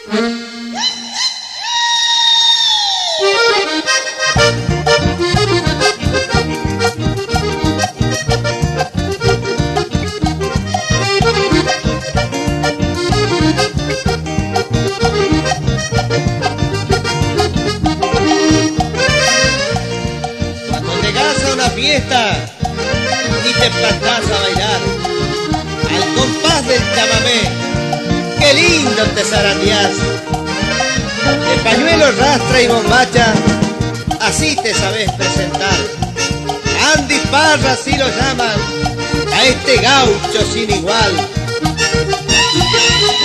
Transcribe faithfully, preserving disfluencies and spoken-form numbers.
Fiesta y te plantás a bailar al compás del chamamé, qué lindo te zarandeás. De pañuelo, rastra y bombacha, así te sabés presentar. Andy Parra, así lo llaman a este gaucho sin igual.